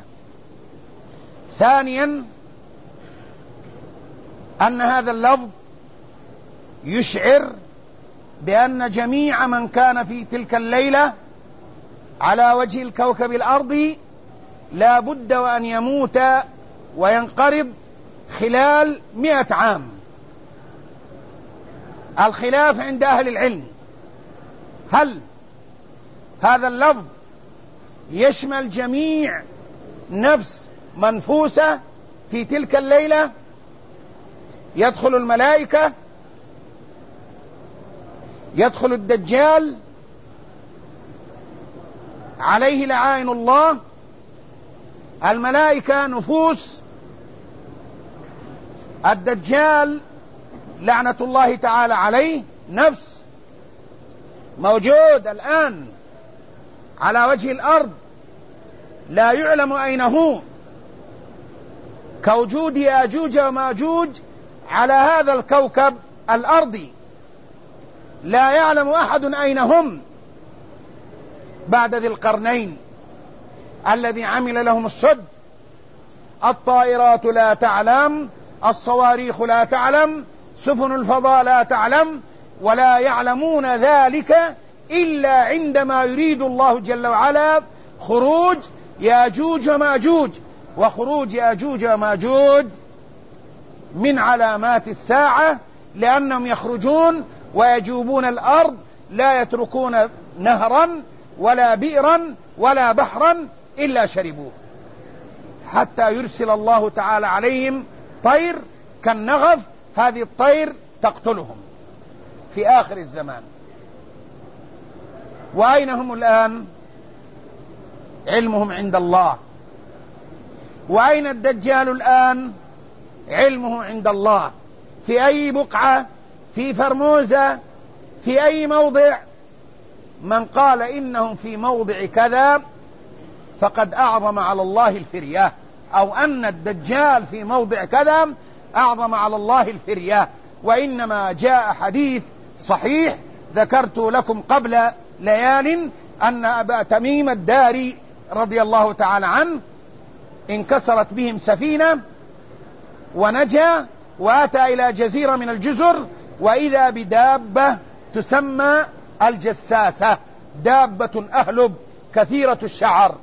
ثانيا أن هذا اللفظ يشعر بأن جميع من كان في تلك الليلة على وجه الكوكب الأرضي لا بد وأن يموت وينقرض خلال مئة عام. الخلاف عند أهل العلم هل هذا اللفظ يشمل جميع نفس منفوسة في تلك الليلة، يدخل الملائكة، يدخل الدجال عليه لعائن الله. الملائكة نفوس، الدجال لعنة الله تعالى عليه نفس موجود الآن على وجه الأرض لا يعلم أين هو، كوجود ياجوج وماجوج على هذا الكوكب الأرضي لا يعلم أحد أين هم بعد ذي القرنين الذي عمل لهم الصد الطائرات لا تعلم، الصواريخ لا تعلم، سفن الفضاء لا تعلم، ولا يعلمون ذلك إلا عندما يريد الله جل وعلا خروج ياجوج وماجوج. وخروج ياجوج وماجوج من علامات الساعة، لأنهم يخرجون ويجوبون الأرض، لا يتركون نهرا ولا بئرا ولا بحرا إلا شربوه، حتى يرسل الله تعالى عليهم طير كالنغف، هذه الطير تقتلهم في آخر الزمان. وأين هم الآن؟ علمهم عند الله. وأين الدجال الآن؟ علمه عند الله. في أي بقعة؟ في فرموزة؟ في أي موضع؟ من قال إنهم في موضع كذا فقد أعظم على الله الفرية، أو أن الدجال في موضع كذا أعظم على الله الفرية. وإنما جاء حديث صحيح ذكرت لكم قبل ليال أن أبا تميم الداري رضي الله تعالى عنه انكسرت بهم سفينة ونجا وأتى إلى جزيرة من الجزر، وإذا بدابة تسمى الجساسة، دابة أهلب كثيرة الشعر،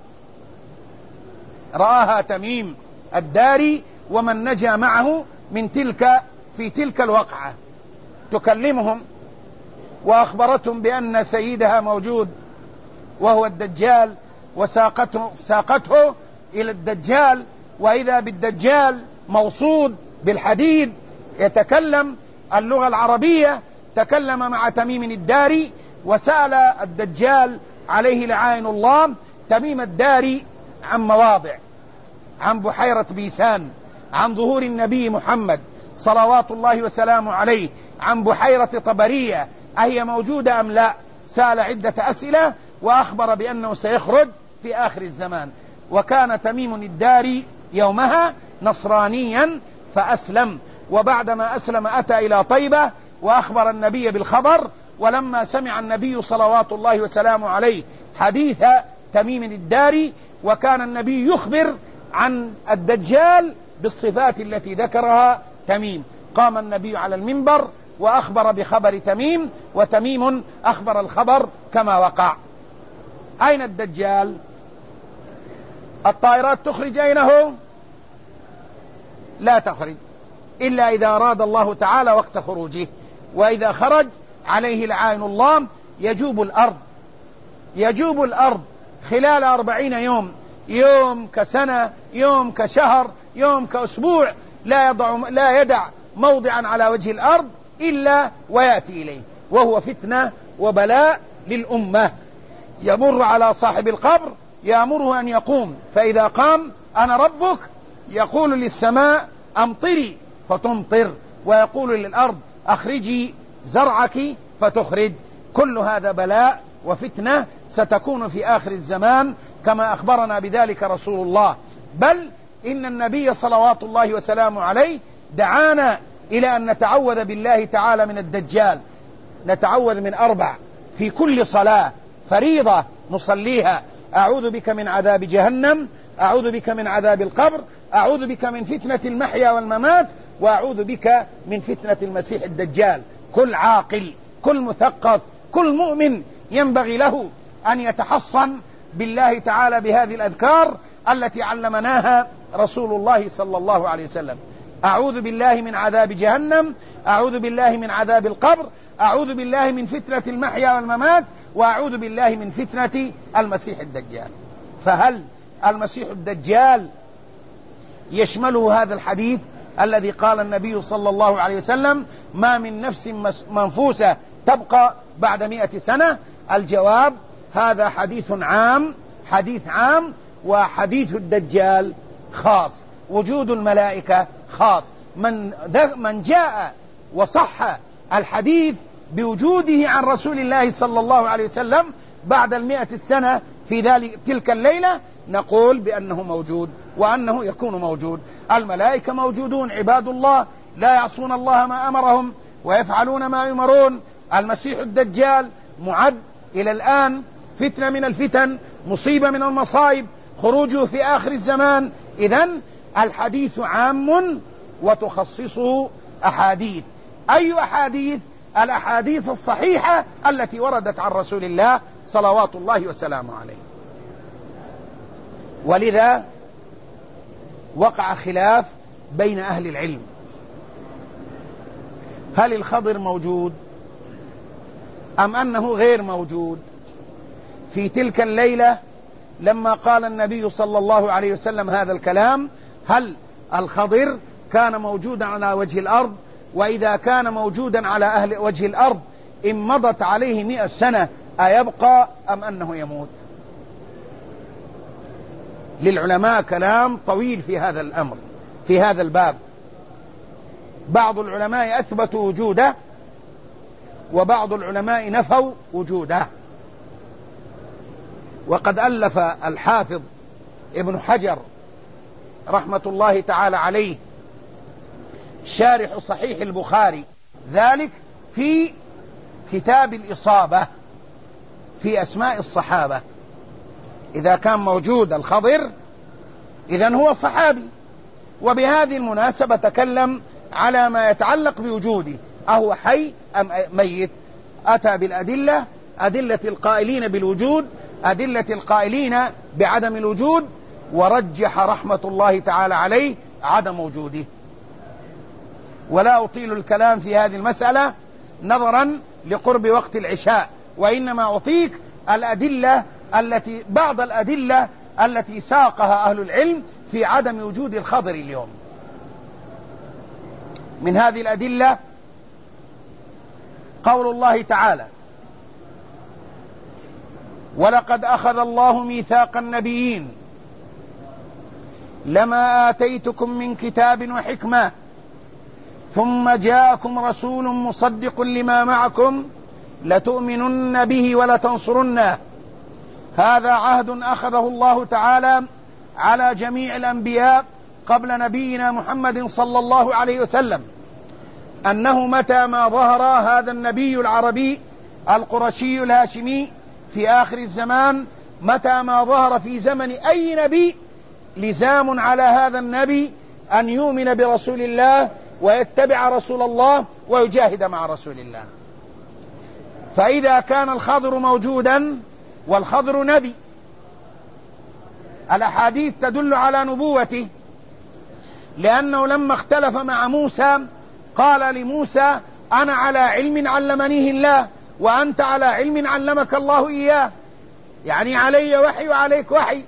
رآها تميم الداري ومن نجا معه من تلك في تلك الوقعة، تكلمهم وأخبرتهم بأن سيدها موجود وهو الدجال، وساقته ساقته إلى الدجال، وإذا بالدجال موصود بالحديد يتكلم اللغة العربية. تكلم مع تميم الداري وسأل الدجال عليه لعائن الله تميم الداري عن مواضع، عن بحيرة بيسان، عن ظهور النبي محمد صلوات الله وسلامه عليه، عن بحيرة طبرية أهي موجودة أم لا. سأل عدة أسئلة وأخبر بأنه سيخرج في آخر الزمان. وكان تميم الداري يومها نصرانيا فأسلم، وبعدما أسلم أتى إلى طيبة وأخبر النبي بالخبر. ولما سمع النبي صلوات الله وسلامه عليه حديث تميم الداري وكان النبي يخبر عن الدجال بالصفات التي ذكرها تميم، قام النبي على المنبر وأخبر بخبر تميم، وتميم أخبر الخبر كما وقع. أين الدجال؟ الطائرات تخرج أينه؟ لا تخرج إلا إذا أراد الله تعالى وقت خروجه، وإذا خرج عليه لعائن الله يجوب الأرض، يجوب الأرض خلال أربعين يوم، يوم كسنة، يوم كشهر، يوم كأسبوع، لا يضع لا يدع موضعا على وجه الأرض إلا ويأتي إليه، وهو فتنة وبلاء للأمة. يمر على صاحب القبر يأمره أن يقوم، فإذا قام أنا ربك يقول للسماء أمطري فتمطر، ويقول للأرض أخرجي زرعك فتخرج. كل هذا بلاء وفتنة ستكون في آخر الزمان كما أخبرنا بذلك رسول الله. بل إن النبي صلوات الله وسلامه عليه دعانا إلى أن نتعوذ بالله تعالى من الدجال. نتعوذ من أربع في كل صلاة فريضة نصليها: أعوذ بك من عذاب جهنم، أعوذ بك من عذاب القبر، أعوذ بك من فتنة المحيا والممات، وأعوذ بك من فتنة المسيح الدجال. كل عاقل، كل مثقف، كل مؤمن ينبغي له أن يتحصن بالله تعالى بهذه الأذكار التي علمناها رسول الله صلى الله عليه وسلم: أعوذ بالله من عذاب جهنم، أعوذ بالله من عذاب القبر، أعوذ بالله من فتنة المحيا والممات، وأعوذ بالله من فتنة المسيح الدجال. فهل المسيح الدجال يشمله هذا الحديث الذي قال النبي صلى الله عليه وسلم: ما من نفس منفوسة تبقى بعد مئة سنة؟ الجواب: هذا حديث عام، حديث عام، وحديث الدجال خاص، وجود الملائكة خاص. من, من جاء وصح الحديث بوجوده عن رسول الله صلى الله عليه وسلم بعد المئة السنة في ذلك تلك الليلة نقول بأنه موجود وأنه يكون موجود. الملائكة موجودون، عباد الله لا يعصون الله ما أمرهم ويفعلون ما يمرون. المسيح الدجال معد إلى الآن فتنة من الفتن، مصيبة من المصائب، خروجه في آخر الزمان. إذن الحديث عام وتخصصه أحاديث. أي أحاديث؟ الأحاديث الصحيحة التي وردت عن رسول الله صلوات الله وسلامه عليه. ولذا وقع خلاف بين أهل العلم، هل الخضر موجود أم أنه غير موجود؟ في تلك الليلة لما قال النبي صلى الله عليه وسلم هذا الكلام، هل الخضر كان موجودا على وجه الأرض؟ وإذا كان موجودا على أهل وجه الأرض إن مضت عليه مئة سنة أيبقى أم أنه يموت؟ للعلماء كلام طويل في هذا الأمر، في هذا الباب. بعض العلماء أثبتوا وجوده وبعض العلماء نفوا وجوده. وقد ألف الحافظ ابن حجر رحمة الله تعالى عليه شارح صحيح البخاري ذلك في كتاب الإصابة في أسماء الصحابة. إذا كان موجود الخضر إذن هو صحابي، وبهذه المناسبة تكلم على ما يتعلق بوجوده، أهو حي أم ميت؟ أتى بالأدلة، أدلة القائلين بالوجود، أدلة القائلين بعدم الوجود، ورجح رحمة الله تعالى عليه عدم وجوده. ولا أطيل الكلام في هذه المسألة نظرا لقرب وقت العشاء، وإنما أعطيك الأدلة التي بعض الأدلة التي ساقها أهل العلم في عدم وجود الخضر اليوم. من هذه الأدلة قول الله تعالى: ولقد أخذ الله ميثاق النبيين لما آتيتكم من كتاب وحكمة ثم جاءكم رسول مصدق لما معكم لتؤمنن به ولتنصرنه. هذا عهد أخذه الله تعالى على جميع الأنبياء قبل نبينا محمد صلى الله عليه وسلم، أنه متى ما ظهر هذا النبي العربي القرشي الهاشمي في آخر الزمان، متى ما ظهر في زمن أي نبي، لزام على هذا النبي أن يؤمن برسول الله ويتبع رسول الله ويجاهد مع رسول الله. فإذا كان الخضر موجودا، والخضر نبي، الأحاديث تدل على نبوته، لأنه لما اختلف مع موسى قال لموسى: أنا على علم علمنيه الله وأنت على علم علمك الله إياه، يعني علي وحي وعليك وحي.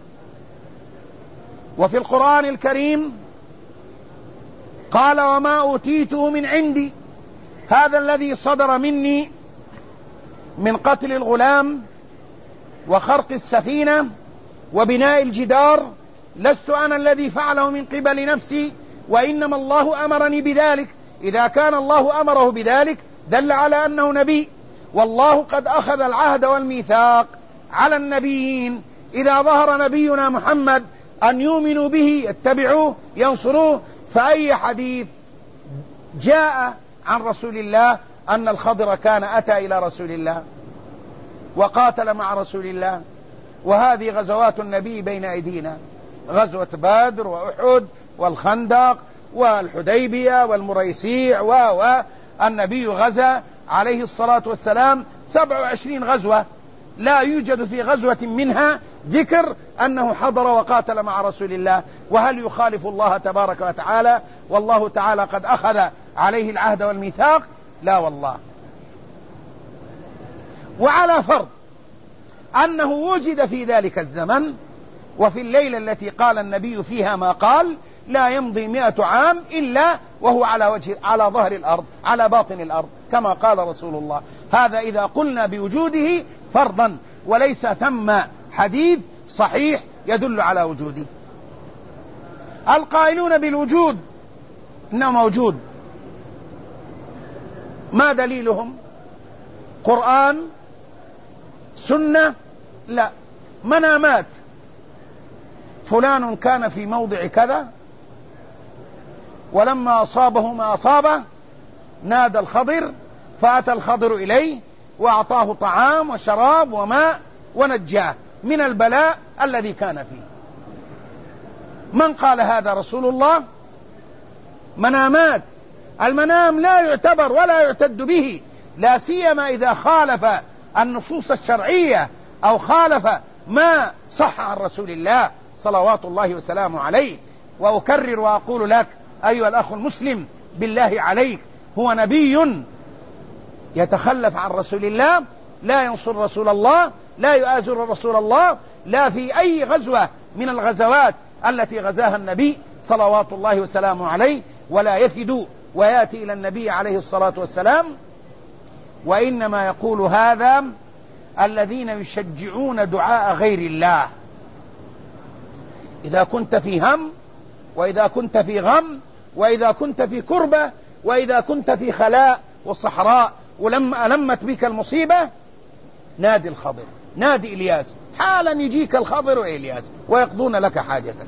وفي القرآن الكريم قال: وما أوتيته من عندي، هذا الذي صدر مني من قتل الغلام وخرق السفينة وبناء الجدار، لست أنا الذي فعله من قبل نفسي، وإنما الله أمرني بذلك. إذا كان الله أمره بذلك دل على أنه نبي. والله قد أخذ العهد والميثاق على النبيين إذا ظهر نبينا محمد أن يؤمنوا به، يتبعوه، ينصروه. فأي حديث جاء عن رسول الله أن الخضر كان أتى إلى رسول الله وقاتل مع رسول الله؟ وهذه غزوات النبي بين أيدينا، غزوة بدر وأحد والخندق والحديبية والمريسيع، والنبي غزا عليه الصلاة والسلام سبع وعشرين غزوة، لا يوجد في غزوة منها ذكر أنه حضر وقاتل مع رسول الله. وهل يخالف الله تبارك وتعالى؟ والله تعالى قد أخذ عليه العهد والميثاق؟ لا والله. وعلى فرض أنه وجد في ذلك الزمن وفي الليلة التي قال النبي فيها ما قال، لا يمضي مئة عام إلا وهو على وجه على ظهر الأرض، على باطن الأرض، كما قال رسول الله. هذا إذا قلنا بوجوده فرضا، وليس ثم حديث صحيح يدل على وجوده. القائلون بالوجود إنه موجود، ما دليلهم؟ قرآن؟ سنة؟ لا، منامات. فلان كان في موضع كذا ولما أصابه ما أصابه نادى الخضر، فأتى الخضر إليه وأعطاه طعام وشراب وماء ونجاه من البلاء الذي كان فيه. من قال هذا؟ رسول الله. منامات، المنام لا يعتبر ولا يعتد به، لا سيما إذا خالف النصوص الشرعية أو خالف ما صح عن رسول الله صلوات الله وسلامه عليه. وأكرر وأقول لك أيها الأخ المسلم، بالله عليك، هو نبي يتخلف عن رسول الله، لا ينصر رسول الله، لا يؤازر رسول الله، لا في أي غزوة من الغزوات التي غزاها النبي صلوات الله وسلامه عليه، ولا يفد ويأتي إلى النبي عليه الصلاة والسلام. وإنما يقول هذا الذين يشجعون دعاء غير الله. إذا كنت في هم، وإذا كنت في غم، وإذا كنت في كربة، وإذا كنت في خلاء وصحراء ولما ألمت بك المصيبة، نادي الخضر، نادي إلياس، حالا يجيك الخضر وإلياس ويقضون لك حاجتك.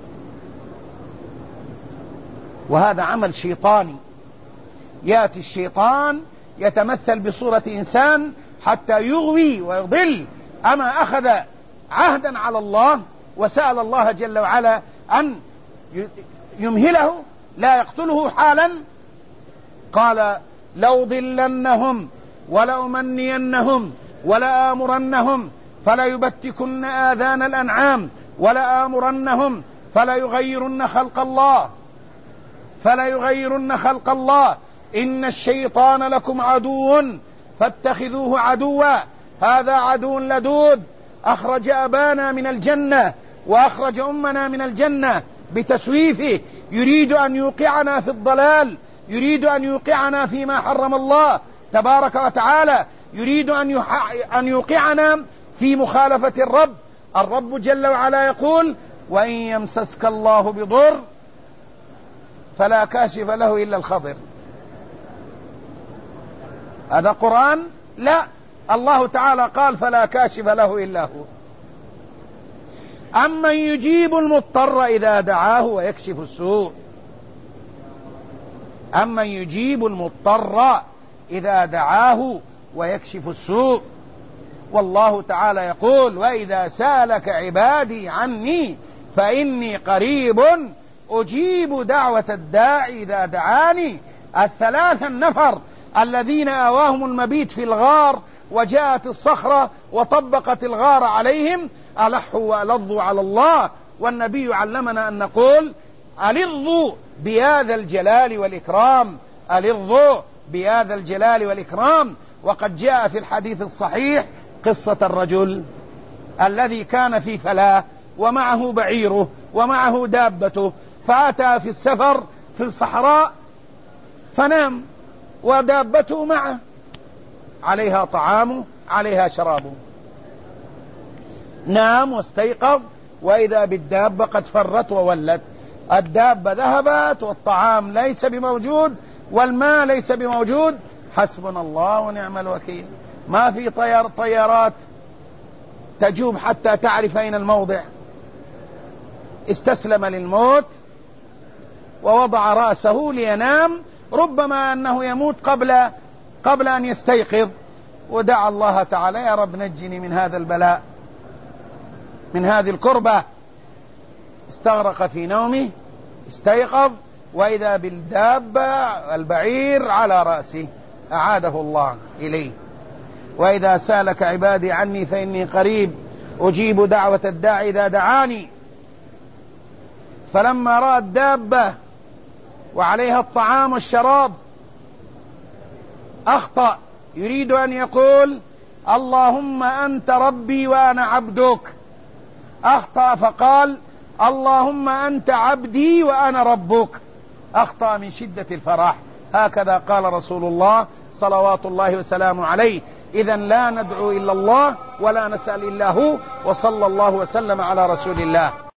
وهذا عمل شيطاني، يأتي الشيطان يتمثل بصورة إنسان حتى يغوي ويضل. أما أخذ عهدا على الله وسأل الله جل وعلا أن يمهله لا يقتله حالا، قال لأضلنهم ولأمنينهم ولآمرنهم فليبتكن آذان الأنعام ولآمرنهم فليغيرن خلق الله فليغيرن خلق الله إن الشيطان لكم عدو فاتخذوه عدوا هذا عدو لدود أخرج أبانا من الجنة وأخرج أمنا من الجنة بتسويفه، يريد أن يوقعنا في الضلال، يريد أن يوقعنا فيما حرم الله تبارك وتعالى، يريد أن أن يوقعنا في مخالفة الرب. الرب جل وعلا يقول وإن يمسسك الله بضر فلا كاشف له إلا الخضر. هذا قرآن؟ لا، الله تعالى قال فلا كاشف له إلا هو. أمن يجيب المضطر إذا دعاه ويكشف السوء، أمن يجيب المضطر إذا دعاه ويكشف السوء. والله تعالى يقول وإذا سألك عبادي عني فإني قريب أجيب دعوة الداعي إذا دعاني. الثلاثة النفر الذين آواهم المبيت في الغار وجاءت الصخرة وطبقت الغار عليهم ألحوا وألظوا على الله، والنبي علمنا أن نقول ألظوا بهذا الجلال والإكرام، ألظوا بهذا الجلال والإكرام. وقد جاء في الحديث الصحيح قصة الرجل الذي كان في فلاة ومعه بعيره ومعه دابته، فأتى في السفر في الصحراء فنام ودابته معه، عليها طعامه عليها شرابه، نام واستيقظ وإذا بالدابة قد فرت وولت. الدابة ذهبت والطعام ليس بموجود والماء ليس بموجود. حسبنا الله ونعم الوكيل. ما في طيار طيارات تجوب حتى تعرف أين الموضع. استسلم للموت ووضع رأسه لينام، ربما أنه يموت قبل قبل أن يستيقظ، ودعا الله تعالى يا رب نجني من هذا البلاء، من هذه الكربة. استغرق في نومه، استيقظ وإذا بالدابة البعير على رأسه، أعاده الله إليه. وإذا سألك عبادي عني فإني قريب أجيب دعوة الداعي إذا دعاني. فلما رأى الدابة وعليها الطعام والشراب أخطأ، يريد أن يقول اللهم أنت ربي وأنا عبدك، أخطأ فقال اللهم أنت عبدي وأنا ربك، أخطأ من شدة الفرح. هكذا قال رسول الله صلوات الله وسلامه عليه. إذن لا ندعو إلا الله ولا نسأل إلا هو، وصلى الله وسلم على رسول الله.